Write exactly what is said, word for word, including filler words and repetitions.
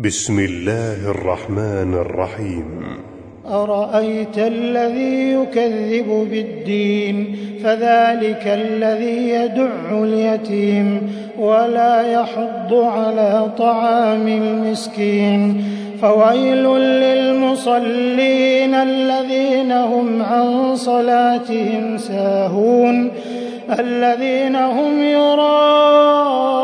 بسم الله الرحمن الرحيم. أرأيت الذي يكذب بالدين فذلك الذي يدع اليتيم ولا يحض على طعام المسكين فويل للمصلين الذين هم عن صلاتهم ساهون الذين هم يراءون